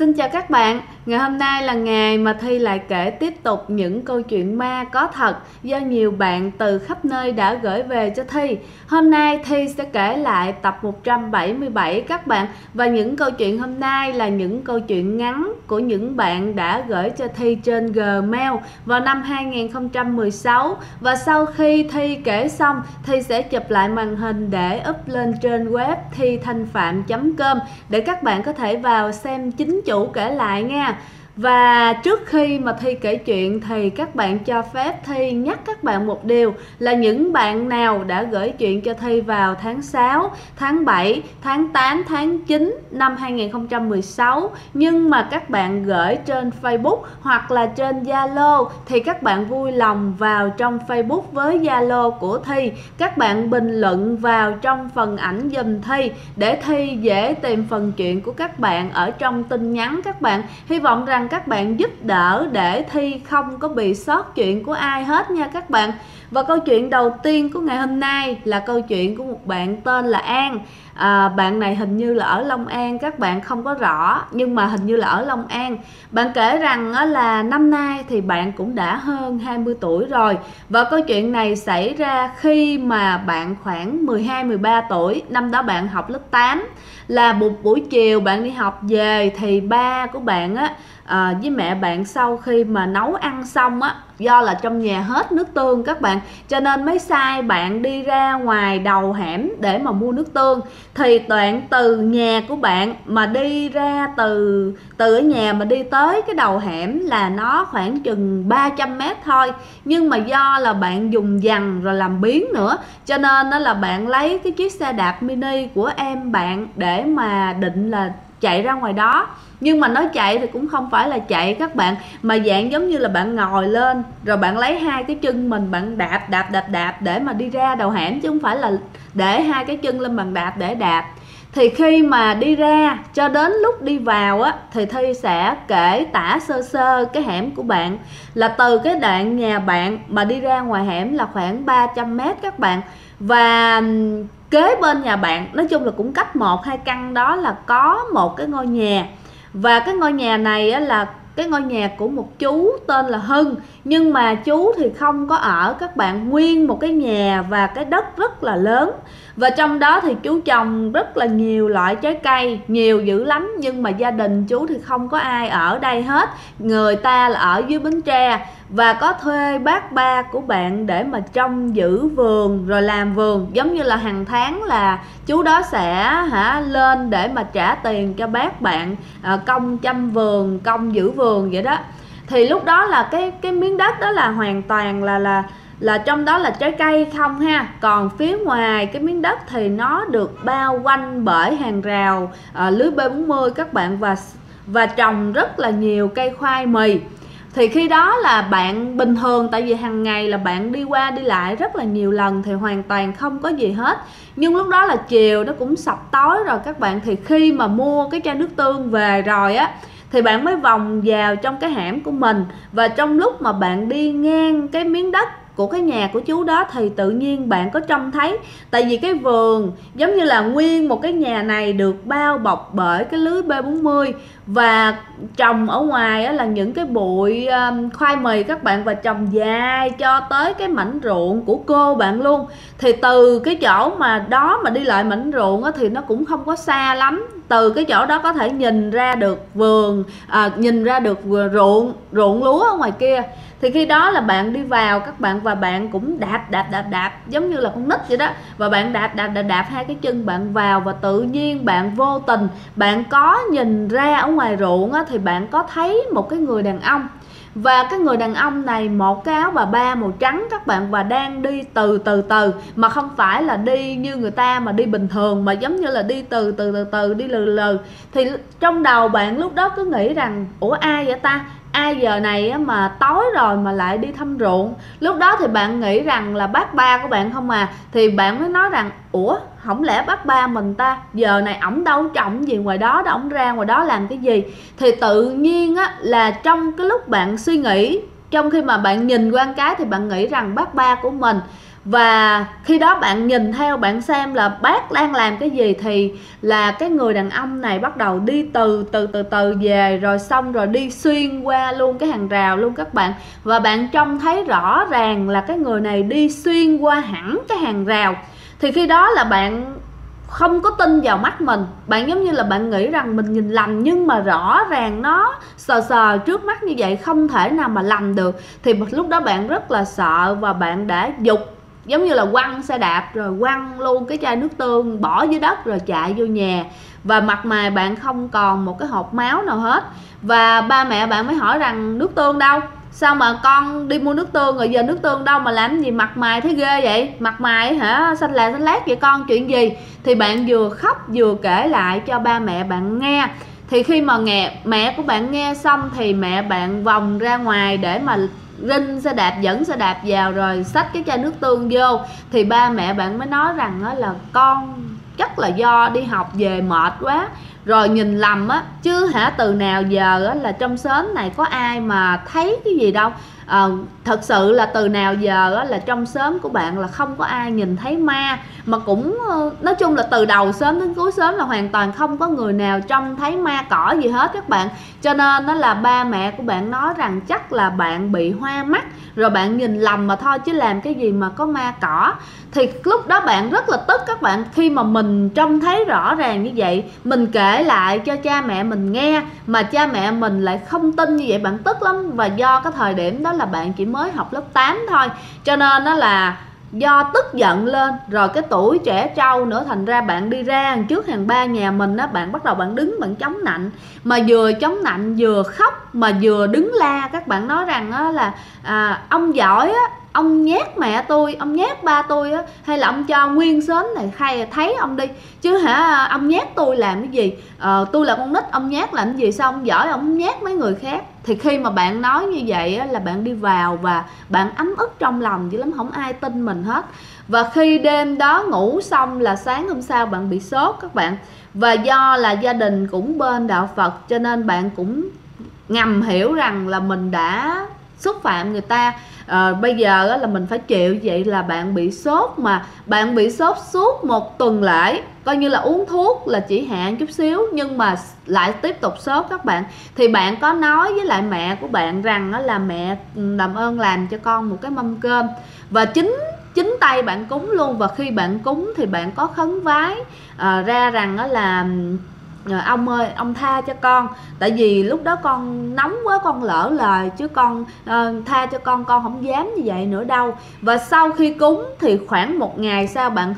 Xin chào các bạn, ngày hôm nay là ngày mà Thi lại kể tiếp tục những câu chuyện ma có thật do nhiều bạn từ khắp nơi đã gửi về cho Thi. Hôm nay Thi sẽ kể lại tập 177 các bạn, và những câu chuyện hôm nay là những câu chuyện ngắn của những bạn đã gửi cho Thi trên Gmail vào năm 2016. Và sau khi Thi kể xong, Thi sẽ chụp lại màn hình để up lên trên web thithanhpham.com để các bạn có thể vào xem chính chủ kể lại nha. Và trước khi mà Thi kể chuyện thì các bạn cho phép Thi nhắc các bạn một điều là những bạn nào đã gửi chuyện cho Thi vào tháng 6, tháng 7, tháng 8, tháng 9 năm 2016 nhưng mà các bạn gửi trên Facebook hoặc là trên Zalo thì các bạn vui lòng vào trong Facebook với Zalo của Thi. Các bạn bình luận vào trong phần ảnh giùm Thi để Thi dễ tìm phần chuyện của các bạn ở trong tin nhắn các bạn. Hy vọng rằng các bạn giúp đỡ để Thi không có bị sót chuyện của ai hết nha các bạn. Và câu chuyện đầu tiên của ngày hôm nay là câu chuyện của một bạn tên là An. Bạn này hình như là ở Long An, các bạn không có rõ nhưng mà hình như là ở Long An. Bạn kể rằng là năm nay thì bạn cũng đã hơn 20 tuổi rồi. Và câu chuyện này xảy ra khi mà bạn khoảng 12-13 tuổi. Năm đó bạn học lớp 8. Là một buổi chiều bạn đi học về thì ba của bạn với mẹ bạn sau khi mà nấu ăn xong do là trong nhà hết nước tương các bạn, cho nên mới sai bạn đi ra ngoài đầu hẻm để mà mua nước tương. Thì đoạn từ nhà của bạn mà đi ra từ ở nhà mà đi tới cái đầu hẻm là nó khoảng chừng 300 mét thôi. Nhưng mà do là bạn dùng dằn rồi làm biếng nữa, cho nên đó là bạn lấy cái chiếc xe đạp mini của em bạn để mà định là chạy ra ngoài đó. Nhưng mà nói chạy thì cũng không phải là chạy các bạn, mà dạng giống như là bạn ngồi lên rồi bạn lấy hai cái chân mình bạn đạp để mà đi ra đầu hẻm, chứ không phải là để hai cái chân lên bàn đạp để đạp. Thì khi mà đi ra cho đến lúc đi vào thì Thi sẽ kể tả sơ sơ cái hẻm của bạn. Là từ cái đoạn nhà bạn mà đi ra ngoài hẻm là khoảng 300 mét các bạn. Và kế bên nhà bạn, nói chung là cũng cách 1-2 căn đó, là có một cái ngôi nhà. Và cái ngôi nhà này là cái ngôi nhà của một chú tên là Hưng. Nhưng mà chú thì không có ở các bạn, nguyên một cái nhà và cái đất rất là lớn. Và trong đó thì chú trồng rất là nhiều loại trái cây, nhiều dữ lắm. Nhưng mà gia đình chú thì không có ai ở đây hết, người ta là ở dưới Bến Tre. Và có thuê bác ba của bạn để mà trông giữ vườn rồi làm vườn. Giống như là hàng tháng là chú đó sẽ lên để mà trả tiền cho bác bạn công chăm vườn, công giữ vườn vậy đó. Thì lúc đó là cái miếng đất đó là hoàn toàn là trong đó là trái cây không ha. Còn phía ngoài cái miếng đất thì nó được bao quanh bởi hàng rào lưới B40 các bạn, và trồng rất là nhiều cây khoai mì. Thì khi đó là bạn bình thường, tại vì hàng ngày là bạn đi qua đi lại rất là nhiều lần thì hoàn toàn không có gì hết. Nhưng lúc đó là chiều nó cũng sập tối rồi các bạn. Thì khi mà mua cái chai nước tương về rồi thì bạn mới vòng vào trong cái hẻm của mình. Và trong lúc mà bạn đi ngang cái miếng đất của cái nhà của chú đó thì tự nhiên bạn có trông thấy, tại vì cái vườn giống như là nguyên một cái nhà này được bao bọc bởi cái lưới B40 và trồng ở ngoài là những cái bụi khoai mì các bạn, và trồng dài cho tới cái mảnh ruộng của cô bạn luôn. Thì từ cái chỗ mà đó mà đi lại mảnh ruộng thì nó cũng không có xa lắm. Từ cái chỗ đó có thể nhìn ra được vườn, nhìn ra được ruộng lúa ở ngoài kia. Thì khi đó là bạn đi vào các bạn, và bạn cũng đạp giống như là con nít vậy đó. Và bạn đạp hai cái chân bạn vào, và tự nhiên bạn vô tình bạn có nhìn ra ở ngoài ruộng thì bạn có thấy một cái người đàn ông. Và cái người đàn ông này một cái áo bà ba màu trắng các bạn, và đang đi từ mà không phải là đi như người ta mà đi bình thường, mà giống như là đi từ đi lừ lừ. Thì trong đầu bạn lúc đó cứ nghĩ rằng ủa ai vậy ta, ai giờ này mà tối rồi mà lại đi thăm ruộng. Lúc đó thì bạn nghĩ rằng là bác ba của bạn không à. Thì bạn mới nói rằng ủa không lẽ bác ba mình ta, giờ này ổng đâu trồng gì ngoài đó, ổng ra ngoài đó làm cái gì. Thì tự nhiên là trong cái lúc bạn suy nghĩ, trong khi mà bạn nhìn qua cái thì bạn nghĩ rằng bác ba của mình Và khi đó bạn nhìn theo, bạn xem là bác đang làm cái gì, thì là cái người đàn ông này bắt đầu đi từ từ về, rồi xong rồi đi xuyên qua luôn cái hàng rào luôn các bạn. Và bạn trông thấy rõ ràng là cái người này đi xuyên qua hẳn cái hàng rào. Thì khi đó là bạn không có tin vào mắt mình, bạn giống như là bạn nghĩ rằng mình nhìn lầm, nhưng mà rõ ràng nó sờ trước mắt như vậy, không thể nào mà lầm được. Thì lúc đó bạn rất là sợ và bạn đã giục, giống như là quăng xe đạp rồi quăng luôn cái chai nước tương bỏ dưới đất rồi chạy vô nhà. Và mặt mày bạn không còn một cái hột máu nào hết. Và ba mẹ bạn mới hỏi rằng nước tương đâu, sao mà con đi mua nước tương rồi giờ nước tương đâu mà làm gì mặt mày thấy ghê vậy, mặt mày hả xanh lét vậy con, chuyện gì? Thì bạn vừa khóc vừa kể lại cho ba mẹ bạn nghe. Thì khi mà mẹ của bạn nghe xong thì mẹ bạn vòng ra ngoài để mà rinh xe đạp, dẫn xe đạp vào rồi xách cái chai nước tương vô. Thì ba mẹ bạn mới nói rằng là con chắc là do đi học về mệt quá rồi nhìn lầm á, chứ hả từ nào giờ á là trong xóm này có ai mà thấy cái gì đâu. Thật sự là từ nào giờ á là trong xóm của bạn là không có ai nhìn thấy ma, mà cũng nói chung là từ đầu xóm đến cuối xóm là hoàn toàn không có người nào trông thấy ma cỏ gì hết các bạn. Cho nên đó là ba mẹ của bạn nói rằng chắc là bạn bị hoa mắt rồi bạn nhìn lầm mà thôi, chứ làm cái gì mà có ma cỏ. Thì lúc đó bạn rất là tức các bạn, khi mà mình trông thấy rõ ràng như vậy, mình kể lại cho cha mẹ mình nghe mà cha mẹ mình lại không tin như vậy, bạn tức lắm. Và do cái thời điểm đó là bạn chỉ mới học lớp 8 thôi, cho nên đó là do tức giận lên rồi cái tuổi trẻ trâu nữa, thành ra bạn đi ra trước hàng ba nhà mình á, bạn bắt đầu bạn đứng bạn chống nạnh, mà vừa chống nạnh vừa khóc mà vừa đứng la. Các bạn nói rằng á là ông giỏi á, ông nhét mẹ tôi, ông nhét ba tôi á, hay là ông cho nguyên xóm này hay thấy ông đi, chứ hả ông nhét tôi làm cái gì? Tôi là con nít, ông nhét làm cái gì? Sao ông giỏi ông nhét mấy người khác? Thì khi mà bạn nói như vậy á, là bạn đi vào và bạn ấm ức trong lòng dữ lắm, không ai tin mình hết. Và khi đêm đó ngủ xong là sáng hôm sau bạn bị sốt các bạn. Và do là gia đình cũng bên đạo Phật cho nên bạn cũng ngầm hiểu rằng là mình đã xúc phạm người ta. Bây giờ là mình phải chịu, vậy là bạn bị sốt, mà bạn bị sốt suốt một tuần lễ, coi như là uống thuốc là chỉ hạn chút xíu nhưng mà lại tiếp tục sốt các bạn. Thì bạn có nói với lại mẹ của bạn rằng là mẹ làm ơn làm cho con một cái mâm cơm, và chính tay bạn cúng luôn. Và khi bạn cúng thì bạn có khấn vái ra rằng là ông ơi ông tha cho con, tại vì lúc đó con nóng quá con lỡ lời, chứ con tha cho con không dám như vậy nữa đâu. Và sau khi cúng thì khoảng một ngày sau bạn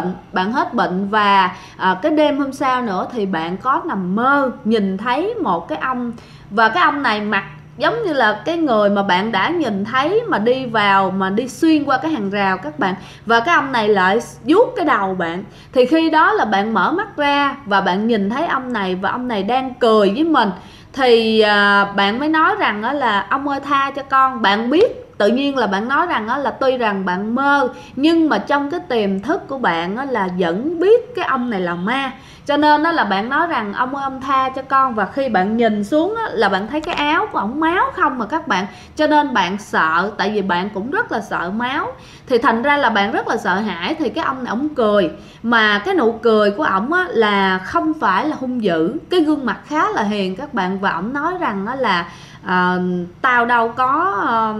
hết bệnh, và cái đêm hôm sau nữa thì bạn có nằm mơ nhìn thấy một cái ông, và cái ông này mặc giống như là cái người mà bạn đã nhìn thấy mà đi vào, mà đi xuyên qua cái hàng rào các bạn. Và cái ông này lại vuốt cái đầu bạn. Thì khi đó là bạn mở mắt ra và bạn nhìn thấy ông này, và ông này đang cười với mình. Thì bạn mới nói rằng là ông ơi tha cho con. Bạn biết, tự nhiên là bạn nói rằng là tuy rằng bạn mơ, nhưng mà trong cái tiềm thức của bạn là vẫn biết cái ông này là ma. Cho nên đó là bạn nói rằng ông ơi ông tha cho con. Và khi bạn nhìn xuống là bạn thấy cái áo của ổng máu không mà các bạn. Cho nên bạn sợ, tại vì bạn cũng rất là sợ máu. Thì thành ra là bạn rất là sợ hãi. Thì cái ông này ổng cười, mà cái nụ cười của ổng là không phải là hung dữ, cái gương mặt khá là hiền các bạn. Và ổng nói rằng là tao đâu có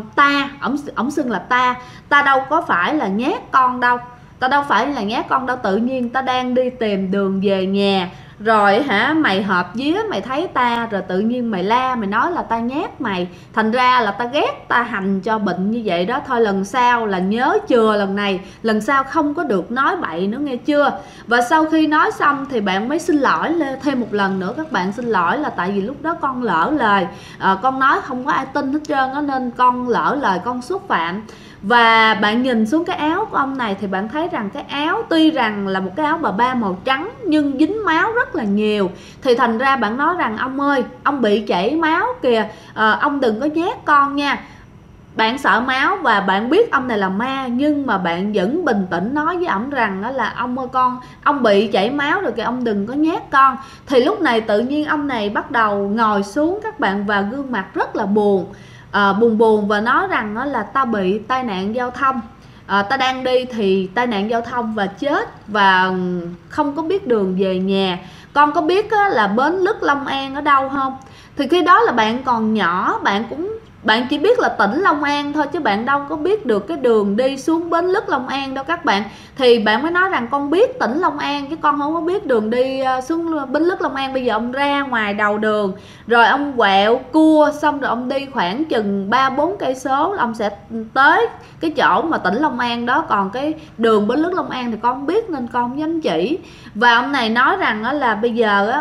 ổng xưng là ta đâu có phải là nhát con đâu, tao đâu phải là nhát con đâu, tự nhiên ta đang đi tìm đường về nhà rồi hả mày hợp vía mày thấy ta, rồi tự nhiên mày la mày nói là ta nhát mày, thành ra là ta ghét ta hành cho bệnh như vậy đó. Thôi lần sau là nhớ chừa lần này, lần sau không có được nói bậy nữa nghe chưa. Và sau khi nói xong thì bạn mới xin lỗi thêm một lần nữa. Các bạn xin lỗi là tại vì lúc đó con lỡ lời, con nói không có ai tin hết trơn á, nên con lỡ lời, con xúc phạm. Và bạn nhìn xuống cái áo của ông này thì bạn thấy rằng cái áo tuy rằng là một cái áo bà ba màu trắng nhưng dính máu rất là nhiều. Thì thành ra bạn nói rằng ông ơi ông bị chảy máu kìa, ông đừng có nhát con nha. Bạn sợ máu và bạn biết ông này là ma, nhưng mà bạn vẫn bình tĩnh nói với ổng rằng là ông ơi ông bị chảy máu rồi kìa, ông đừng có nhát con. Thì lúc này tự nhiên ông này bắt đầu ngồi xuống các bạn, và gương mặt rất là buồn, buồn và nói rằng là ta bị tai nạn giao thông. ta đang đi thì tai nạn giao thông và chết, và không có biết đường về nhà. Con có biết là bến lức Long An ở đâu không? Thì khi đó là bạn còn nhỏ, bạn chỉ biết là tỉnh Long An thôi, chứ bạn đâu có biết được cái đường đi xuống bến lức Long An đâu các bạn. Thì bạn mới nói rằng con biết tỉnh Long An chứ con không có biết đường đi xuống bến lức Long An. Bây giờ ông ra ngoài đầu đường rồi ông quẹo cua, xong rồi ông đi khoảng chừng 3-4 cây số là ông sẽ tới cái chỗ mà tỉnh Long An đó. Còn cái đường bến lức Long An thì con không biết nên con không dám chỉ. Và ông này nói rằng là bây giờ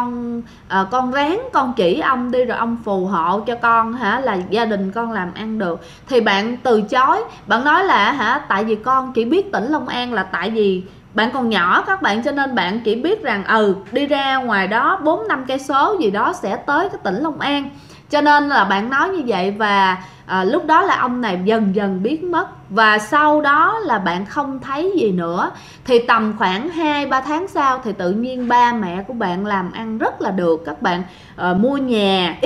con ráng con chỉ ông đi, rồi ông phù hộ cho con là gia đình con làm ăn được. Thì bạn từ chối, bạn nói là tại vì con chỉ biết tỉnh Long An là tại vì bạn còn nhỏ các bạn, cho nên bạn chỉ biết rằng đi ra ngoài đó 4-5 cây số gì đó sẽ tới cái tỉnh Long An, cho nên là bạn nói như vậy. Và lúc đó là ông này dần dần biến mất, và sau đó là bạn không thấy gì nữa. Thì tầm khoảng 2-3 tháng sau thì tự nhiên ba mẹ của bạn làm ăn rất là được các bạn, mua nhà,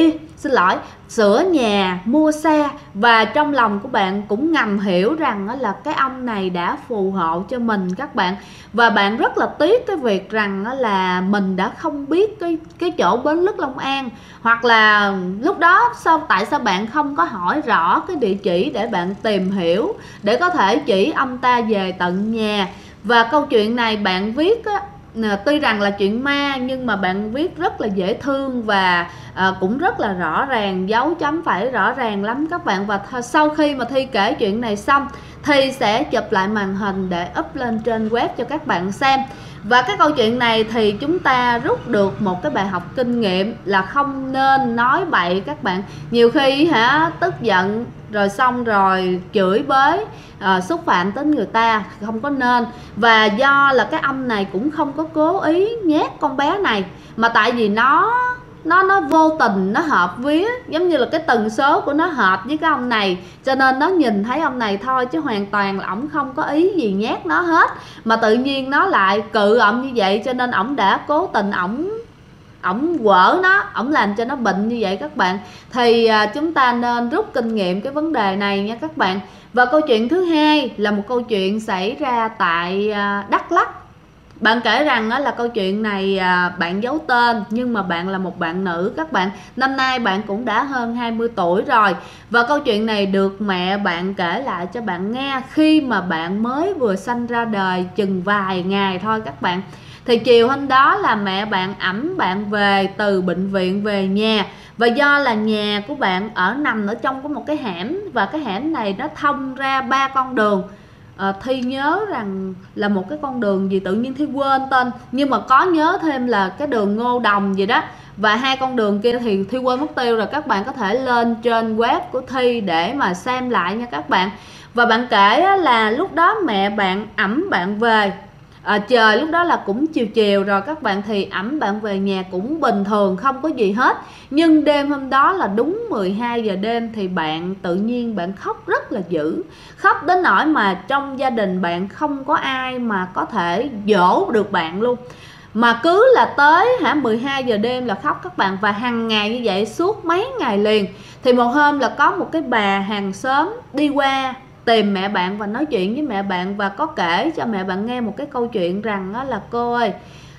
sửa nhà, mua xe. Và trong lòng của bạn cũng ngầm hiểu rằng là cái ông này đã phù hộ cho mình các bạn. Và bạn rất là tiếc cái việc rằng là mình đã không biết cái chỗ bến lức Long An, hoặc là lúc đó tại sao bạn không có hỏi rõ cái địa chỉ để bạn tìm hiểu, để có thể chỉ ông ta về tận nhà. Và câu chuyện này bạn viết tuy rằng là chuyện ma, nhưng mà bạn viết rất là dễ thương và cũng rất là rõ ràng, dấu chấm phẩy rõ ràng lắm các bạn. Và sau khi mà Thi kể chuyện này xong, Thi sẽ chụp lại màn hình để up lên trên web cho các bạn xem. Và cái câu chuyện này thì chúng ta rút được một cái bài học kinh nghiệm là không nên nói bậy các bạn. Nhiều khi tức giận rồi xong rồi chửi bới, xúc phạm tới người ta, không có nên. Và do là cái ông này cũng không có cố ý nhát con bé này, mà tại vì nó vô tình nó hợp vía, giống như là cái tần số của nó hợp với cái ông này, cho nên nó nhìn thấy ông này thôi, chứ hoàn toàn là ổng không có ý gì nhát nó hết. Mà tự nhiên nó lại cự ổng như vậy, cho nên ổng đã cố tình ổng quở nó, ổng làm cho nó bệnh như vậy các bạn. Thì chúng ta nên rút kinh nghiệm cái vấn đề này nha các bạn. Và câu chuyện thứ hai là một câu chuyện xảy ra tại Đắk Lắk. Bạn kể rằng là câu chuyện này bạn giấu tên, nhưng mà bạn là một bạn nữ các bạn. Năm nay bạn cũng đã hơn 20 tuổi rồi. Và câu chuyện này được mẹ bạn kể lại cho bạn nghe khi mà bạn mới vừa sanh ra đời chừng vài ngày thôi các bạn. Thì chiều hôm đó là mẹ bạn ẵm bạn về từ bệnh viện về nhà. Và do là nhà của bạn nằm ở trong có một cái hẻm, và cái hẻm này nó thông ra 3 con đường. Thi nhớ rằng là một cái con đường gì tự nhiên Thi quên tên, nhưng mà có nhớ thêm là cái đường Ngô Đồng gì đó. Và 2 con đường kia thì Thi quên mất tiêu rồi, các bạn có thể lên trên web của Thi để mà xem lại nha các bạn. Và bạn kể là lúc đó mẹ bạn ẵm bạn về, trời lúc đó là cũng chiều chiều rồi các bạn, thì ẵm bạn về nhà cũng bình thường, không có gì hết. Nhưng đêm hôm đó là đúng 12 giờ đêm thì bạn tự nhiên bạn khóc rất là dữ. Khóc đến nỗi mà trong gia đình bạn không có ai mà có thể dỗ được bạn luôn. Mà cứ là tới 12 giờ đêm là khóc các bạn. Và hàng ngày như vậy suốt mấy ngày liền. Thì một hôm là có một cái bà hàng xóm đi qua tìm mẹ bạn và nói chuyện với mẹ bạn, và có kể cho mẹ bạn nghe một cái câu chuyện rằng là cô ơi,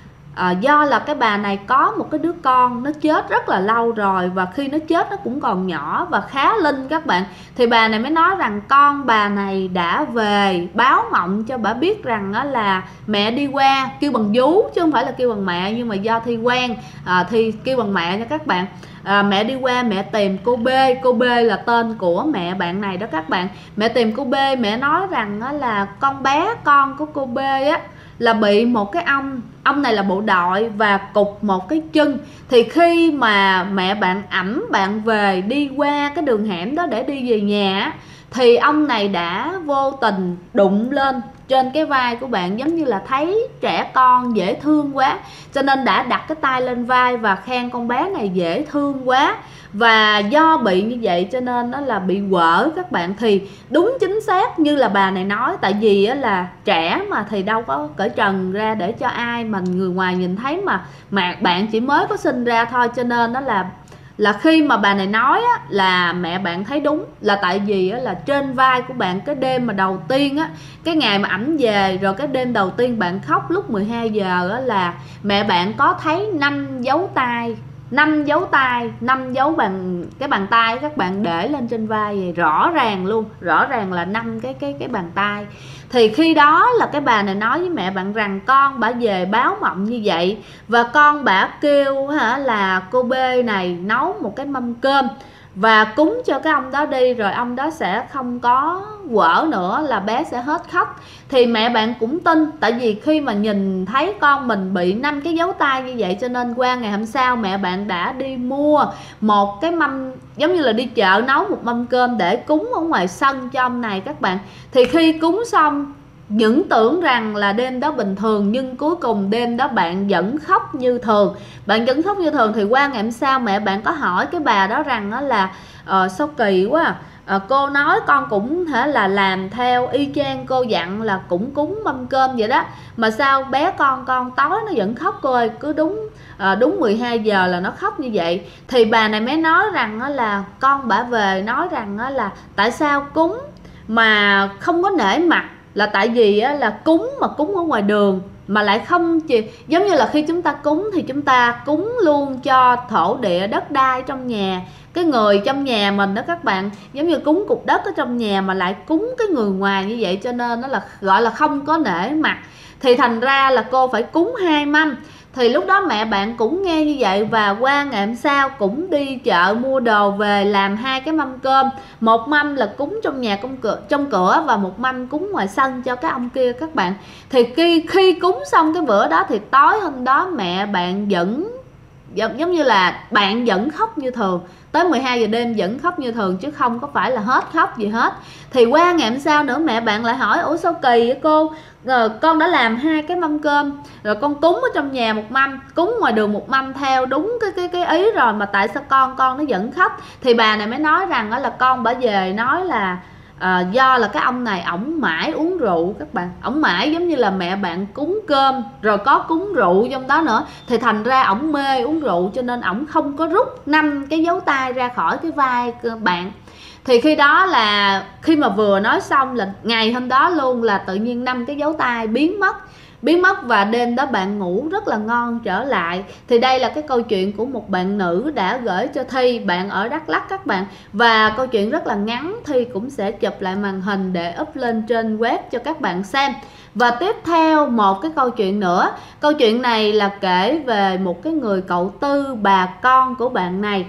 do là cái bà này có một cái đứa con nó chết rất là lâu rồi, và khi nó chết nó cũng còn nhỏ và khá linh các bạn. Thì bà này mới nói rằng con bà này đã về báo mộng cho bà biết rằng là mẹ đi qua, kêu bằng vú chứ không phải là kêu bằng mẹ, nhưng mà do Thi quen thì kêu bằng mẹ nha các bạn. Mẹ đi qua mẹ tìm cô B. Cô B là tên của mẹ bạn này đó các bạn. Mẹ tìm cô B, mẹ nói rằng là con bé con của cô B là bị một cái ông này là bộ đội và cụt một cái chân. Thì khi mà mẹ bạn ẵm bạn về đi qua cái đường hẻm đó để đi về nhà, thì ông này đã vô tình đụng lên trên cái vai của bạn, giống như là thấy trẻ con dễ thương quá, cho nên đã đặt cái tay lên vai và khen con bé này dễ thương quá. Và do bị như vậy cho nên nó là bị quở các bạn. Thì đúng chính xác như là bà này nói, tại vì là trẻ mà thì đâu có cởi trần ra để cho ai mà người ngoài nhìn thấy, mà bạn chỉ mới có sinh ra thôi, cho nên nó là là khi mà bà này nói á, là mẹ bạn thấy đúng, là tại vì á, là trên vai của bạn cái đêm mà đầu tiên á, cái ngày mà ảnh về rồi cái đêm đầu tiên bạn khóc lúc 12 giờ á, là mẹ bạn có thấy 5 dấu tay, 5 dấu tay, 5 dấu cái bàn tay các bạn để lên trên vai vậy, rõ ràng luôn, rõ ràng là 5 cái bàn tay. Thì khi đó là cái bà này nói với mẹ bạn rằng con bả về báo mộng như vậy, và con bả kêu là cô B này nấu một cái mâm cơm và cúng cho cái ông đó đi, rồi ông đó sẽ không có quở nữa, là bé sẽ hết khóc. Thì mẹ bạn cũng tin, tại vì khi mà nhìn thấy con mình bị 5 cái dấu tay như vậy, cho nên qua ngày hôm sau mẹ bạn đã đi mua một cái mâm, giống như là đi chợ nấu một mâm cơm để cúng ở ngoài sân cho ông này các bạn. Thì khi cúng xong, những tưởng rằng là đêm đó bình thường, nhưng cuối cùng đêm đó bạn vẫn khóc như thường. Bạn vẫn khóc như thường. Thì qua ngày hôm sau mẹ bạn có hỏi cái bà đó rằng đó là sao kỳ quá cô nói con cũng thể là làm theo y chang cô dặn, là cũng cúng mâm cơm vậy đó, mà sao bé con tối nó vẫn khóc cô ơi, cứ đúng 12 giờ là nó khóc như vậy. Thì bà này mới nói rằng đó là con bả về nói rằng đó là tại sao cúng mà không có nể mặt, là tại vì á, là cúng mà cúng ở ngoài đường mà lại không giống như là khi chúng ta cúng thì chúng ta cúng luôn cho thổ địa đất đai trong nhà, cái người trong nhà mình đó các bạn, giống như cúng cục đất ở trong nhà mà lại cúng cái người ngoài như vậy, cho nên nó là gọi là không có nể mặt. Thì thành ra là cô phải cúng 2 mâm. Thì lúc đó mẹ bạn cũng nghe như vậy, và qua ngày hôm sau cũng đi chợ mua đồ về làm 2 cái mâm cơm, một mâm là cúng trong nhà trong cửa và một mâm cúng ngoài sân cho cái ông kia các bạn. Thì khi cúng xong cái bữa đó thì tối hôm đó mẹ bạn vẫn giống như là bạn vẫn khóc như thường, tới 12 giờ đêm vẫn khóc như thường, chứ không có phải là hết khóc gì hết. Thì qua ngày hôm sau nữa mẹ bạn lại hỏi ủa sao kỳ vậy cô, con đã làm 2 cái mâm cơm rồi, con cúng ở trong nhà một mâm, cúng ngoài đường một mâm theo đúng cái ý rồi, mà tại sao con nó vẫn khóc. Thì bà này mới nói rằng đó là con bả về nói là do là cái ông này ổng mãi uống rượu các bạn, ổng mãi giống như là mẹ bạn cúng cơm rồi có cúng rượu trong đó nữa, thì thành ra ổng mê uống rượu, cho nên ổng không có rút 5 cái dấu tay ra khỏi cái vai bạn. Thì khi đó là khi mà vừa nói xong là ngày hôm đó luôn là tự nhiên 5 cái dấu tay biến mất, và đêm đó bạn ngủ rất là ngon trở lại. Thì đây là cái câu chuyện của một bạn nữ đã gửi cho Thi, bạn ở Đắk Lắk các bạn, và câu chuyện rất là ngắn, Thi cũng sẽ chụp lại màn hình để up lên trên web cho các bạn xem. Và tiếp theo một cái câu chuyện nữa, câu chuyện này là kể về một cái người cậu Tư, bà con của bạn này.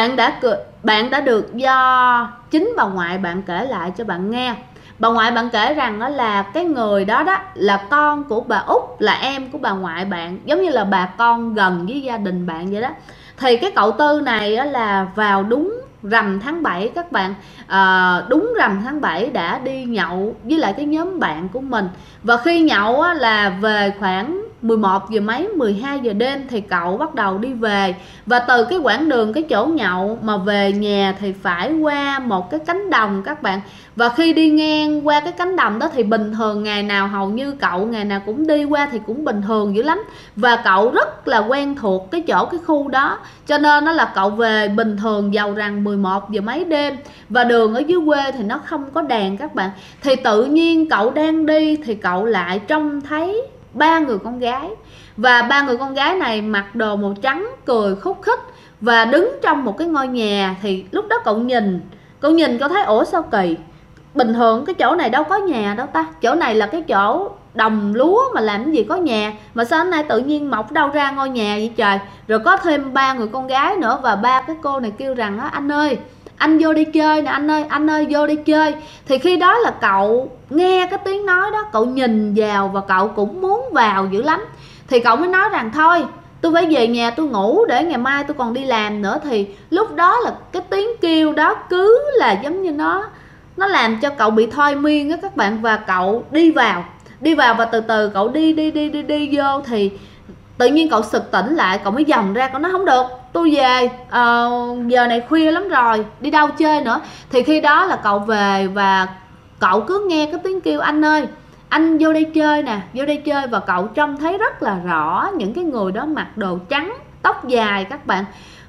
Bạn đã được do chính bà ngoại bạn kể lại cho bạn nghe. Bà ngoại bạn kể rằng đó là cái người đó là con của bà Út, là em của bà ngoại bạn, giống như là bà con gần với gia đình bạn vậy đó. Thì cái cậu Tư này là vào đúng rằm tháng 7 các bạn, đúng rằm tháng 7 đã đi nhậu với lại cái nhóm bạn của mình. Và khi nhậu là về khoảng 11 giờ mấy, 12 giờ đêm thì cậu bắt đầu đi về. Và từ cái quãng đường cái chỗ nhậu mà về nhà thì phải qua một cái cánh đồng các bạn. Và khi đi ngang qua cái cánh đồng đó thì bình thường ngày nào hầu như cậu ngày nào cũng đi qua thì cũng bình thường dữ lắm. Và cậu rất là quen thuộc cái khu đó, cho nên nó là cậu về bình thường, dầu rằng 11 giờ mấy đêm và đường ở dưới quê thì nó không có đèn các bạn. Thì tự nhiên cậu đang đi thì cậu lại trông thấy 3 người con gái, và 3 người con gái này mặc đồ màu trắng, cười khúc khích và đứng trong một cái ngôi nhà. Thì lúc đó cậu nhìn cậu thấy ủa sao kỳ, bình thường cái chỗ này đâu có nhà đâu ta, chỗ này là cái chỗ đồng lúa mà làm cái gì có nhà, mà sao hôm nay tự nhiên mọc đâu ra ngôi nhà vậy trời. Rồi có thêm 3 người con gái nữa, và 3 cái cô này kêu rằng anh ơi anh vô đi chơi nè, anh ơi vô đi chơi. Thì khi đó là cậu nghe cái tiếng nói đó, cậu nhìn vào và cậu cũng muốn vào dữ lắm. Thì cậu mới nói rằng thôi tôi phải về nhà tôi ngủ để ngày mai tôi còn đi làm nữa. Thì lúc đó là cái tiếng kêu đó cứ là giống như nó làm cho cậu bị thôi miên á các bạn. Và cậu đi vào và từ từ cậu đi vô thì tự nhiên cậu sực tỉnh lại, cậu mới dòng ra, cậu nói không được, tôi về, giờ này khuya lắm rồi, đi đâu chơi nữa. Thì khi đó là cậu về và cậu cứ nghe cái tiếng kêu anh ơi anh vô đây chơi nè, vô đây chơi. Và cậu trông thấy rất là rõ những cái người đó mặc đồ trắng, tóc dài các bạn,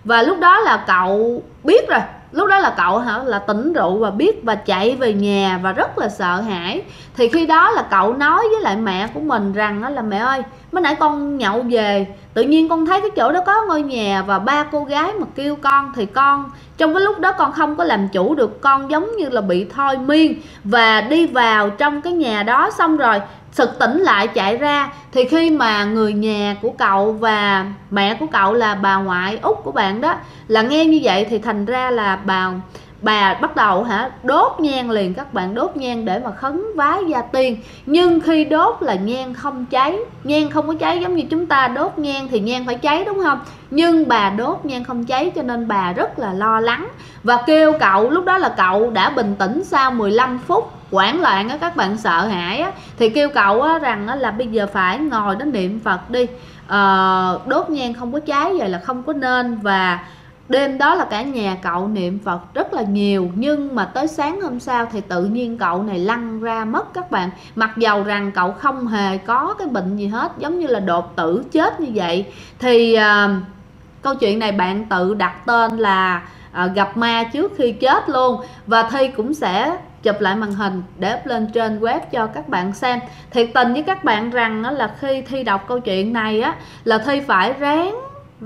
Và lúc đó là cậu biết rồi, lúc đó là cậu là tỉnh rượu và biết và chạy về nhà và rất là sợ hãi. Thì khi đó là cậu nói với lại mẹ của mình rằng là mẹ ơi, mới nãy con nhậu về, tự nhiên con thấy cái chỗ đó có ngôi nhà và 3 cô gái mà kêu con, thì con trong cái lúc đó con không có làm chủ được, con giống như là bị thôi miên và đi vào trong cái nhà đó, xong rồi sực tỉnh lại chạy ra. Thì khi mà người nhà của cậu và mẹ của cậu là bà ngoại út của bạn đó là nghe như vậy, thì thành ra là bà bắt đầu đốt nhang liền các bạn, đốt nhang để mà khấn vái gia tiên. Nhưng khi đốt là nhang không cháy, nhang không có cháy. Giống như chúng ta đốt nhang thì nhang phải cháy đúng không, nhưng bà đốt nhang không cháy, cho nên bà rất là lo lắng và kêu cậu. Lúc đó là cậu đã bình tĩnh sau 15 phút hoảng loạn á, các bạn sợ hãi á, thì kêu cậu á, rằng á, là bây giờ phải ngồi đó niệm Phật đi, đốt nhang không có cháy vậy là không có nên. Và đêm đó là cả nhà cậu niệm Phật rất là nhiều. Nhưng mà tới sáng hôm sau thì tự nhiên cậu này lăn ra mất các bạn. Mặc dầu rằng cậu không hề có cái bệnh gì hết, giống như là đột tử chết như vậy. Thì câu chuyện này bạn tự đặt tên là gặp ma trước khi chết luôn. Và Thi cũng sẽ chụp lại màn hình để up lên trên web cho các bạn xem. Thiệt tình với các bạn rằng là khi Thi đọc câu chuyện này á, là Thi phải ráng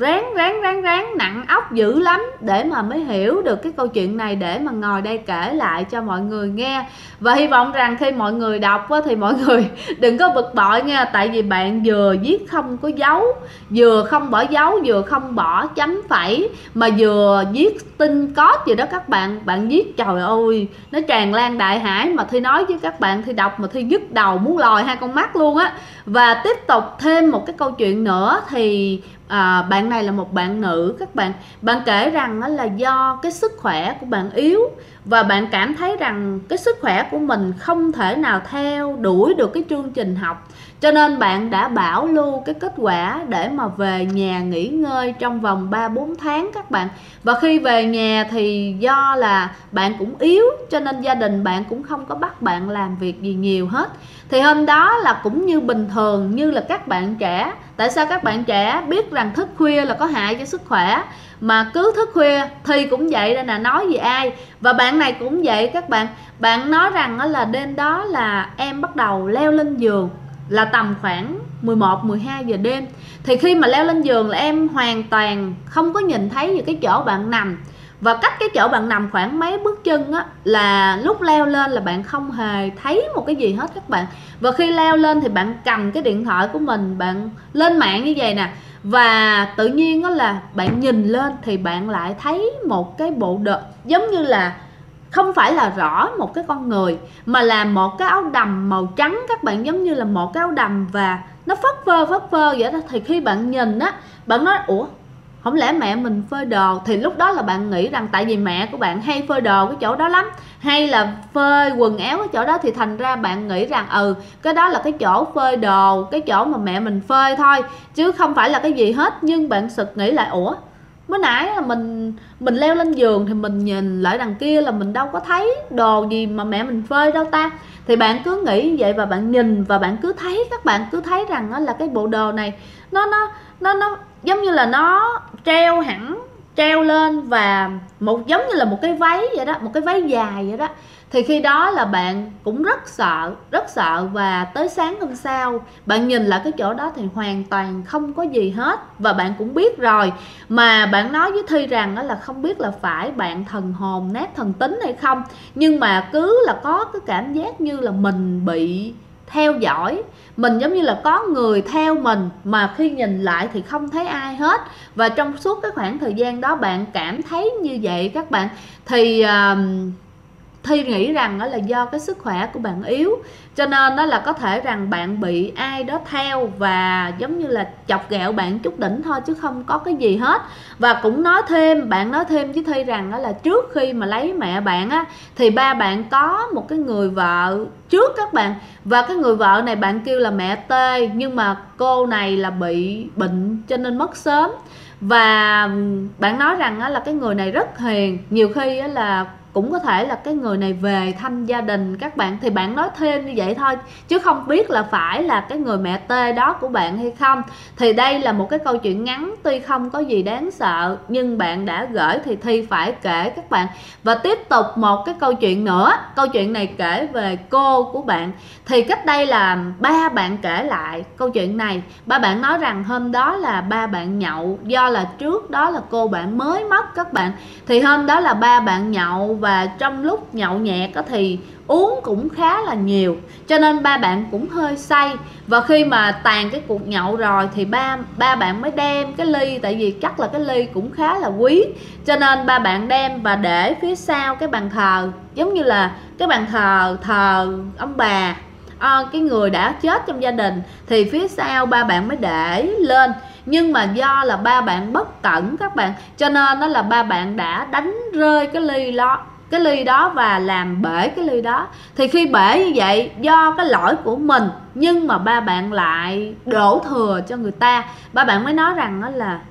nặng óc dữ lắm để mà mới hiểu được cái câu chuyện này, để mà ngồi đây kể lại cho mọi người nghe. Và hy vọng rằng khi mọi người đọc á, thì mọi người đừng có bực bội nha. Tại vì bạn vừa viết không có dấu, vừa không bỏ dấu, vừa không bỏ chấm phẩy, mà vừa viết tin code gì đó các bạn. Bạn viết trời ơi nó tràn lan đại hải, mà Thi nói với các bạn, Thi đọc mà Thi nhức đầu muốn lòi hai con mắt luôn á. Và tiếp tục thêm một cái câu chuyện nữa. Thì bạn này là một bạn nữ các bạn. Bạn kể rằng là do cái sức khỏe của bạn yếu, và bạn cảm thấy rằng cái sức khỏe của mình không thể nào theo đuổi được cái chương trình học, cho nên bạn đã bảo lưu cái kết quả để mà về nhà nghỉ ngơi trong vòng 3-4 tháng các bạn. Và khi về nhà thì do là bạn cũng yếu, cho nên gia đình bạn cũng không có bắt bạn làm việc gì nhiều hết. Thì hôm đó là cũng như bình thường như là các bạn trẻ. Tại sao các bạn trẻ biết rằng thức khuya là có hại cho sức khỏe mà cứ thức khuya? Thì cũng vậy, đây là nói về ai. Và bạn này cũng vậy các bạn. Bạn nói rằng là đêm đó là em bắt đầu leo lên giường là tầm khoảng 11-12 giờ đêm. Thì khi mà leo lên giường là em hoàn toàn không có nhìn thấy về cái chỗ bạn nằm. Và cách cái chỗ bạn nằm khoảng mấy bước chân á, là lúc leo lên là bạn không hề thấy một cái gì hết các bạn. Và khi leo lên thì bạn cầm cái điện thoại của mình, bạn lên mạng như vậy nè. Và tự nhiên đó là bạn nhìn lên thì bạn lại thấy một cái bộ đồ, giống như là không phải là rõ một cái con người, mà là một cái áo đầm màu trắng các bạn, giống như là một cái áo đầm và nó phất phơ vậy đó. Thì khi bạn nhìn á, bạn nói ủa, không lẽ mẹ mình phơi đồ? Thì lúc đó là bạn nghĩ rằng tại vì mẹ của bạn hay phơi đồ cái chỗ đó lắm, hay là phơi quần áo cái chỗ đó, thì thành ra bạn nghĩ rằng cái đó là cái chỗ phơi đồ, cái chỗ mà mẹ mình phơi thôi, chứ không phải là cái gì hết. Nhưng bạn sực nghĩ lại ủa, mới nãy là mình leo lên giường thì mình nhìn lại đằng kia là mình đâu có thấy đồ gì mà mẹ mình phơi đâu ta. Thì bạn cứ nghĩ như vậy và bạn nhìn và bạn cứ thấy, các bạn cứ thấy rằng là cái bộ đồ này nó giống như là nó treo hẳn, treo lên, và giống như là một cái váy vậy đó, một cái váy dài vậy đó. Thì khi đó là bạn cũng rất sợ. Và tới sáng hôm sau bạn nhìn lại cái chỗ đó thì hoàn toàn không có gì hết. Và bạn cũng biết rồi, mà bạn nói với Thi rằng đó là không biết là phải bạn thần hồn nát thần tính hay không, nhưng mà cứ là có cái cảm giác như là mình bị theo dõi, mình giống như là có người theo mình, mà khi nhìn lại thì không thấy ai hết. Và trong suốt cái khoảng thời gian đó bạn cảm thấy như vậy các bạn. Thì Thi nghĩ rằng đó là do cái sức khỏe của bạn yếu, cho nên đó là có thể rằng bạn bị ai đó theo và giống như là chọc ghẹo bạn chút đỉnh thôi, chứ không có cái gì hết. Và cũng bạn nói thêm với Thi rằng đó là trước khi mà lấy mẹ bạn á, thì ba bạn có một cái người vợ trước các bạn. Và cái người vợ này bạn kêu là mẹ Tê, nhưng mà cô này là bị bệnh cho nên mất sớm. Và bạn nói rằng là cái người này rất hiền, nhiều khi là cũng có thể là cái người này về thăm gia đình các bạn, thì bạn nói thêm như vậy thôi chứ không biết là phải là cái người mẹ T đó của bạn hay không. Thì đây là một cái câu chuyện ngắn, tuy không có gì đáng sợ nhưng bạn đã gửi thì Thi phải kể các bạn. Và tiếp tục một cái câu chuyện nữa, câu chuyện này kể về cô của bạn. Thì cách đây là ba bạn kể lại câu chuyện này. Ba bạn nói rằng hôm đó là ba bạn nhậu, do là trước đó là cô bạn mới mất các bạn. Thì hôm đó là ba bạn nhậu, và trong lúc nhậu nhẹt thì uống cũng khá là nhiều, cho nên ba bạn cũng hơi say. Và khi mà tàn cái cuộc nhậu rồi thì ba bạn mới đem cái ly, tại vì chắc là cái ly cũng khá là quý, cho nên ba bạn đem và để phía sau cái bàn thờ, giống như là cái bàn thờ ông bà, cái người đã chết trong gia đình, thì phía sau ba bạn mới để lên. Nhưng mà do là ba bạn bất cẩn các bạn, cho nên đó là ba bạn đã đánh rơi cái ly đó và làm bể cái ly đó. Thì khi bể như vậy do cái lỗi của mình, nhưng mà ba bạn lại đổ thừa cho người ta. Ba bạn mới nói rằng đó là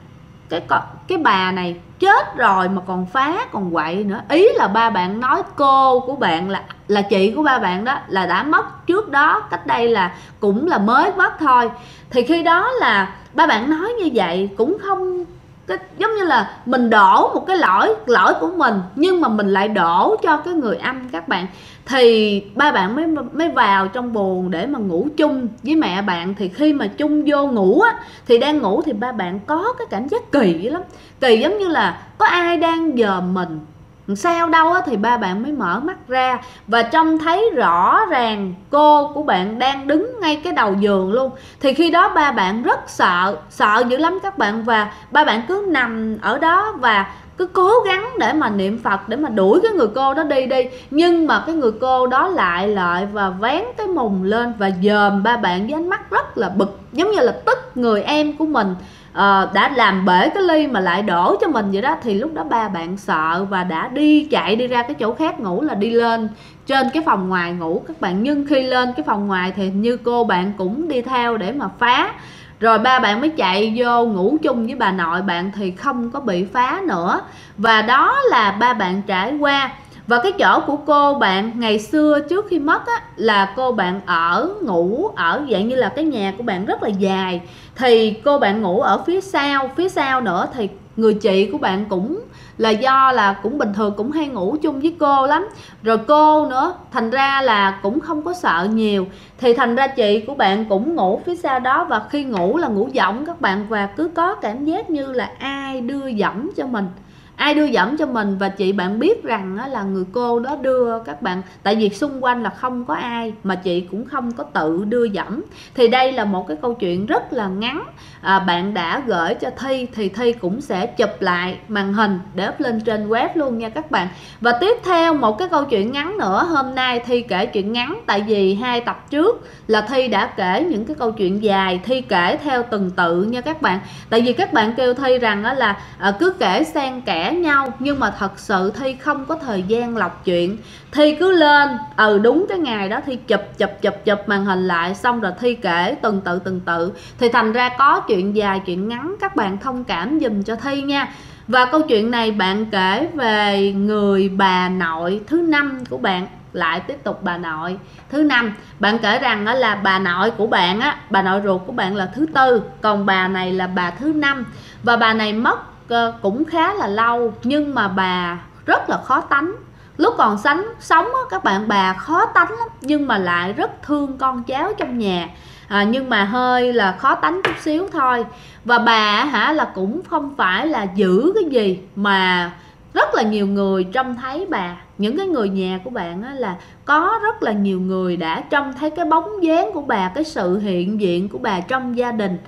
cái bà này chết rồi mà còn phá còn quậy nữa. Ý là ba bạn nói cô của bạn là chị của ba bạn đó là đã mất trước đó, cách đây là cũng là mới mất thôi. Thì khi đó là ba bạn nói như vậy cũng không, giống như là mình đổ một cái lỗi của mình, nhưng mà mình lại đổ cho cái người âm các bạn. Thì ba bạn mới vào trong buồng để mà ngủ chung với mẹ bạn. Thì khi mà chung vô ngủ á, thì đang ngủ thì ba bạn có cái cảm giác kỳ lắm, kỳ giống như là có ai đang dòm mình sao đâu á. Thì ba bạn mới mở mắt ra và trông thấy rõ ràng cô của bạn đang đứng ngay cái đầu giường luôn. Thì khi đó ba bạn rất sợ dữ lắm các bạn, và ba bạn cứ nằm ở đó và cứ cố gắng để mà niệm Phật để mà đuổi cái người cô đó đi. Nhưng mà cái người cô đó lại và vén cái mùng lên và dòm ba bạn với ánh mắt rất là bực, giống như là tức người em của mình đã làm bể cái ly mà lại đổ cho mình vậy đó. Thì lúc đó ba bạn sợ và đã chạy đi ra cái chỗ khác ngủ, là đi lên trên cái phòng ngoài ngủ các bạn. Nhưng khi lên cái phòng ngoài thì như cô bạn cũng đi theo để mà phá, rồi ba bạn mới chạy vô ngủ chung với bà nội bạn thì không có bị phá nữa. Và đó là ba bạn trải qua. Và cái chỗ của cô bạn ngày xưa trước khi mất á, là cô bạn ngủ ở dạng như là cái nhà của bạn rất là dài. Thì cô bạn ngủ ở phía sau nữa. Thì người chị của bạn cũng là do là cũng bình thường cũng hay ngủ chung với cô lắm, rồi cô nữa, thành ra là cũng không có sợ nhiều. Thì thành ra chị của bạn cũng ngủ phía sau đó, và khi ngủ là ngủ võng các bạn, và cứ có cảm giác như là ai đưa võng cho mình. Và chị bạn biết rằng là người cô đó đưa các bạn, tại vì xung quanh là không có ai, mà chị cũng không có tự đưa võng. Thì đây là một cái câu chuyện rất là ngắn, bạn đã gửi cho Thi, thì Thi cũng sẽ chụp lại màn hình để up lên trên web luôn nha các bạn. Và tiếp theo một cái câu chuyện ngắn nữa, hôm nay Thi kể chuyện ngắn, tại vì 2 tập trước là Thi đã kể những cái câu chuyện dài, Thi kể theo từng tự nha các bạn. Tại vì các bạn kêu Thi rằng đó là cứ kể xen kẽ nhau, nhưng mà thật sự Thi không có thời gian lọc chuyện. Thi cứ lên đúng cái ngày đó Thi chụp màn hình lại, xong rồi Thi kể từng tự. Thì thành ra có chuyện dài chuyện ngắn, các bạn thông cảm dùm cho Thi nha. Và câu chuyện này bạn kể về người bà nội thứ 5 của bạn. Lại tiếp tục bà nội thứ 5. Bạn kể rằng đó là bà nội của bạn á, bà nội ruột của bạn là thứ 4, còn bà này là bà thứ 5. Và bà này mất cũng khá là lâu, nhưng mà bà rất là khó tánh. Lúc còn sống á, các bạn, bà khó tánh lắm, nhưng mà lại rất thương con cháu trong nhà, nhưng mà hơi là khó tánh chút xíu thôi. Và bà là cũng không phải là giữ cái gì, mà rất là nhiều người trông thấy bà, những cái người nhà của bạn á, là có rất là nhiều người đã trông thấy cái bóng dáng của bà, cái sự hiện diện của bà trong gia đình,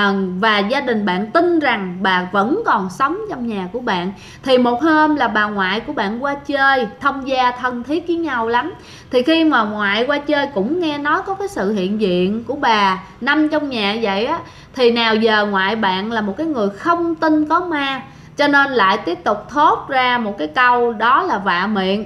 và gia đình bạn tin rằng bà vẫn còn sống trong nhà của bạn. Thì một hôm là bà ngoại của bạn qua chơi, thông gia thân thiết với nhau lắm. Thì khi mà ngoại qua chơi cũng nghe nói có cái sự hiện diện của bà Năm trong nhà vậy á, thì nào giờ ngoại bạn là một cái người không tin có ma, cho nên lại tiếp tục thốt ra một cái câu đó là vạ miệng,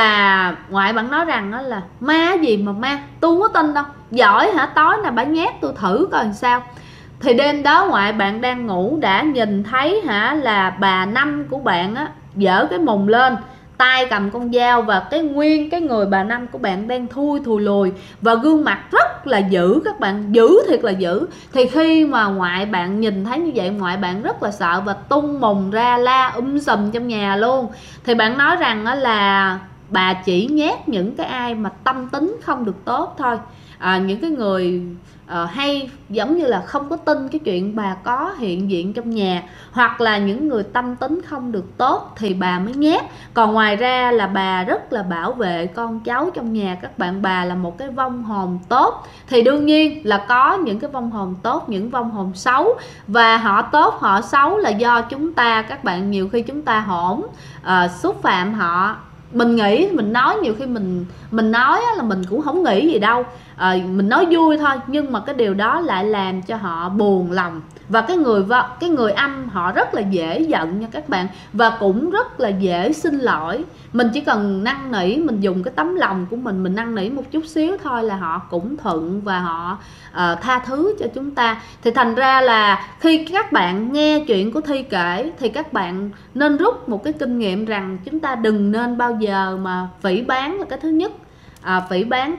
là ngoại bạn nói rằng đó là ma gì mà ma, tôi không có tin đâu, giỏi hả, tối nào bà nhét tôi thử coi làm sao. Thì đêm đó ngoại bạn đang ngủ đã nhìn thấy là bà Năm của bạn á dở cái mùng lên, tay cầm con dao, và nguyên cái người bà Năm của bạn đang thui thùi lùi và gương mặt rất là dữ, các bạn, dữ thiệt là dữ. Thì khi mà ngoại bạn nhìn thấy như vậy, ngoại bạn rất là sợ và tung mùng ra la sùm trong nhà luôn. Thì bạn nói rằng là bà chỉ nhát những cái ai mà tâm tính không được tốt thôi, những cái người hay giống như là không có tin cái chuyện bà có hiện diện trong nhà, hoặc là những người tâm tính không được tốt thì bà mới nhát. Còn ngoài ra là bà rất là bảo vệ con cháu trong nhà các bạn. Bà là một cái vong hồn tốt, thì đương nhiên là có những cái vong hồn tốt, những vong hồn xấu, và họ tốt họ xấu là do chúng ta các bạn. Nhiều khi chúng ta hỗn xúc phạm họ, mình nghĩ mình nói nhiều khi mình nói là mình cũng không nghĩ gì đâu, mình nói vui thôi, nhưng mà cái điều đó lại làm cho họ buồn lòng. Và cái người âm họ rất là dễ giận nha các bạn, và cũng rất là dễ xin lỗi. Mình chỉ cần năn nỉ, mình dùng cái tấm lòng của mình năn nỉ một chút xíu thôi là họ cũng thuận và họ tha thứ cho chúng ta. Thì thành ra là khi các bạn nghe chuyện của Thi kể thì các bạn nên rút một cái kinh nghiệm rằng chúng ta đừng nên bao giờ mà phỉ báng là cái thứ nhất. Phỉ báng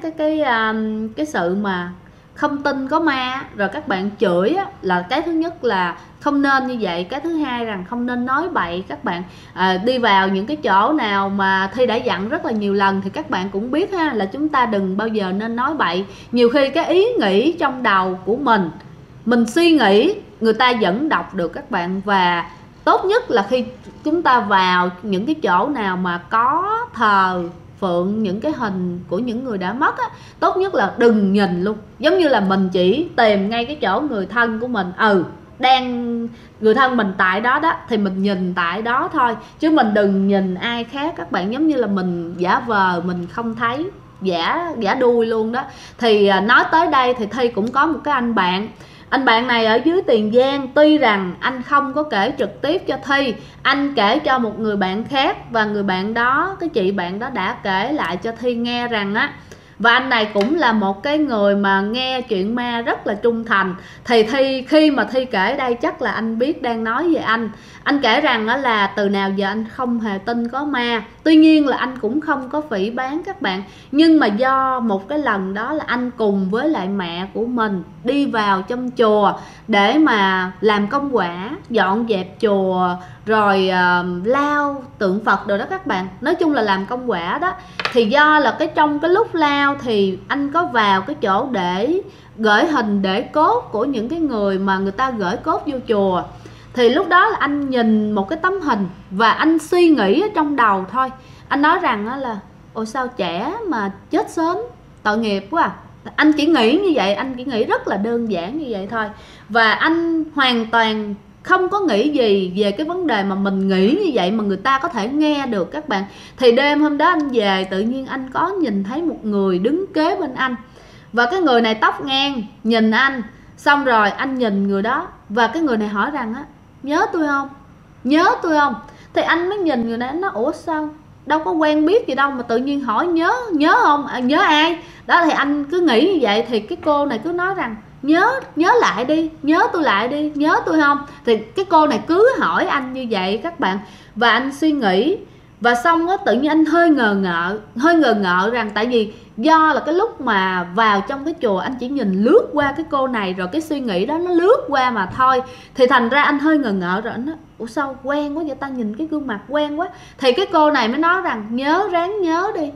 cái sự mà không tin có ma, rồi các bạn chửi là cái thứ nhất là không nên như vậy. Cái thứ hai rằng không nên nói bậy. Các bạn đi vào những cái chỗ nào mà Thi đã dặn rất là nhiều lần thì các bạn cũng biết ha, là chúng ta đừng bao giờ nên nói bậy. Nhiều khi cái ý nghĩ trong đầu của mình suy nghĩ, người ta vẫn đọc được các bạn. Và tốt nhất là khi chúng ta vào những cái chỗ nào mà có thờ phượng những cái hình của những người đã mất tốt nhất là đừng nhìn luôn. Giống như là mình chỉ tìm ngay cái chỗ người thân của mình, đang người thân mình tại đó đó thì mình nhìn tại đó thôi, chứ mình đừng nhìn ai khác các bạn. Giống như là mình giả vờ mình không thấy, giả đuôi luôn đó. Thì nói tới đây thì Thi cũng có một cái anh bạn này ở dưới Tiền Giang. Tuy rằng anh không có kể trực tiếp cho Thi, anh kể cho một người bạn khác, và người bạn đó, cái chị bạn đó đã kể lại cho Thi nghe rằng và anh này cũng là một cái người mà nghe chuyện ma rất là trung thành. Thì khi mà Thi kể đây chắc là anh biết đang nói về anh kể rằng là từ nào giờ anh không hề tin có ma. Tuy nhiên là anh cũng không có phỉ báng các bạn, nhưng mà do một cái lần đó là anh cùng với lại mẹ của mình đi vào trong chùa để mà làm công quả, dọn dẹp chùa, rồi lao tượng Phật rồi đó các bạn. Nói chung là làm công quả đó. Thì do là trong cái lúc lao thì anh có vào cái chỗ để gửi hình để cốt của những cái người mà người ta gửi cốt vô chùa. Thì lúc đó là anh nhìn một cái tấm hình và anh suy nghĩ ở trong đầu thôi. Anh nói rằng là ôi sao trẻ mà chết sớm, tội nghiệp quá à. Anh chỉ nghĩ như vậy, anh chỉ nghĩ rất là đơn giản như vậy thôi. Và anh hoàn toàn không có nghĩ gì về cái vấn đề mà mình nghĩ như vậy mà người ta có thể nghe được các bạn. Thì đêm hôm đó anh về, tự nhiên anh có nhìn thấy một người đứng kế bên anh. Và cái người này tóc ngang, nhìn anh. Xong rồi anh nhìn người đó, và cái người này hỏi rằng nhớ tôi không? Nhớ tôi không? Thì anh mới nhìn người này, anh nói ủa sao? Đâu có quen biết gì đâu mà tự nhiên hỏi nhớ không? Nhớ ai? Đó thì anh cứ nghĩ như vậy. Thì cái cô này cứ nói rằng nhớ lại đi, nhớ tôi lại đi, nhớ tôi không? Thì cái cô này cứ hỏi anh như vậy các bạn. Và anh suy nghĩ, và xong tự nhiên anh hơi ngờ ngợ rằng tại vì do là cái lúc mà vào trong cái chùa anh chỉ nhìn lướt qua cái cô này, rồi cái suy nghĩ đó nó lướt qua mà thôi. Thì thành ra anh hơi ngờ ngợ, rồi anh nói ủa sao quen quá vậy ta, nhìn cái gương mặt quen quá. Thì cái cô này mới nói rằng ráng nhớ đi,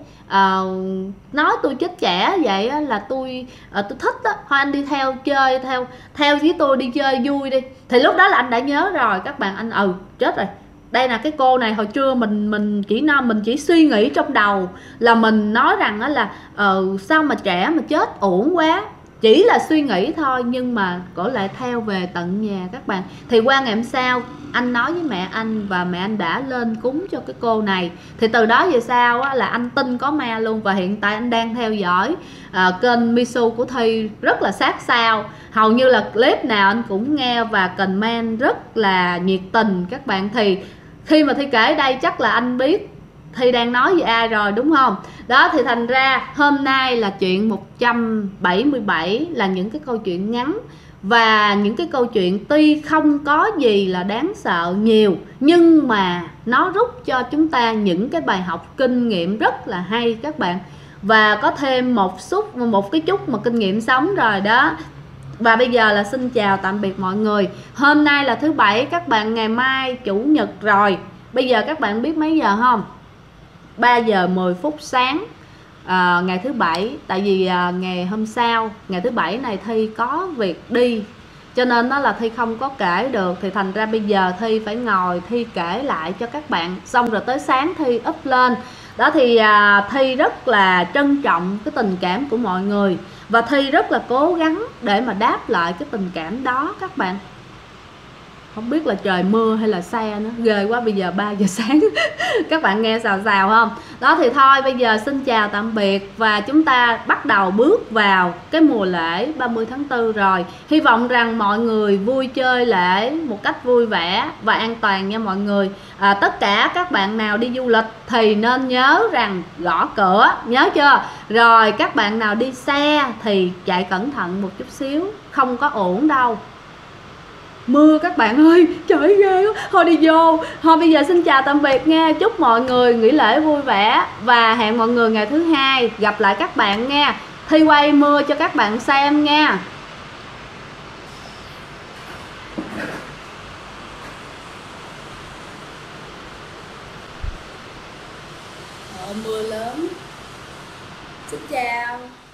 nói tôi chết trẻ vậy là tôi thích đó, thôi anh đi theo chơi, theo với tôi đi chơi vui đi. Thì lúc đó là anh đã nhớ rồi các bạn. Anh chết rồi, đây là cái cô này hồi trưa mình chỉ suy nghĩ trong đầu là mình nói rằng là sao mà trẻ mà chết uổng quá, chỉ là suy nghĩ thôi, nhưng mà cổ lại theo về tận nhà các bạn. Thì qua ngày hôm sau anh nói với mẹ anh, và mẹ anh đã lên cúng cho cái cô này. Thì từ đó về sau là anh tin có ma luôn. Và hiện tại anh đang theo dõi kênh Misu của Thi rất là sát sao, hầu như là clip nào anh cũng nghe và comment rất là nhiệt tình các bạn. Thì khi mà Thi kể đây chắc là anh biết Thi đang nói về ai rồi đúng không? Đó, thì thành ra hôm nay là chuyện 177 là những cái câu chuyện ngắn Và những cái câu chuyện tuy không có gì là đáng sợ nhiều, nhưng mà nó rút cho chúng ta những cái bài học kinh nghiệm rất là hay các bạn. Và có thêm một cái chút mà kinh nghiệm sống rồi đó. Và bây giờ là xin chào tạm biệt mọi người. Hôm nay là thứ Bảy, các bạn ngày mai Chủ nhật rồi. Bây giờ các bạn biết mấy giờ không? 3 giờ 10 phút sáng ngày thứ Bảy. Tại vì ngày hôm sau, ngày thứ Bảy này Thi có việc đi, cho nên đó là Thi không có kể được. Thì thành ra bây giờ Thi phải ngồi Thi kể lại cho các bạn. Xong rồi tới sáng Thi up lên. Đó thì Thi rất là trân trọng cái tình cảm của mọi người. Và Thi rất là cố gắng để mà đáp lại cái tình cảm đó các bạn. Không biết là trời mưa hay là xe nữa, ghê quá. Bây giờ 3 giờ sáng các bạn nghe xào xào không? Đó thì thôi bây giờ xin chào tạm biệt. Và chúng ta bắt đầu bước vào cái mùa lễ 30 tháng 4 rồi. Hy vọng rằng mọi người vui chơi lễ một cách vui vẻ và an toàn nha mọi người. Tất cả các bạn nào đi du lịch thì nên nhớ rằng gõ cửa, nhớ chưa? Rồi các bạn nào đi xe thì chạy cẩn thận một chút xíu, không có ổn đâu. Mưa các bạn ơi, trời ghê quá. Thôi đi vô. Thôi bây giờ xin chào tạm biệt nha. Chúc mọi người nghỉ lễ vui vẻ. Và hẹn mọi người ngày thứ Hai gặp lại các bạn nha. Thi quay mưa cho các bạn xem nha. Mưa lớn. Xin chào.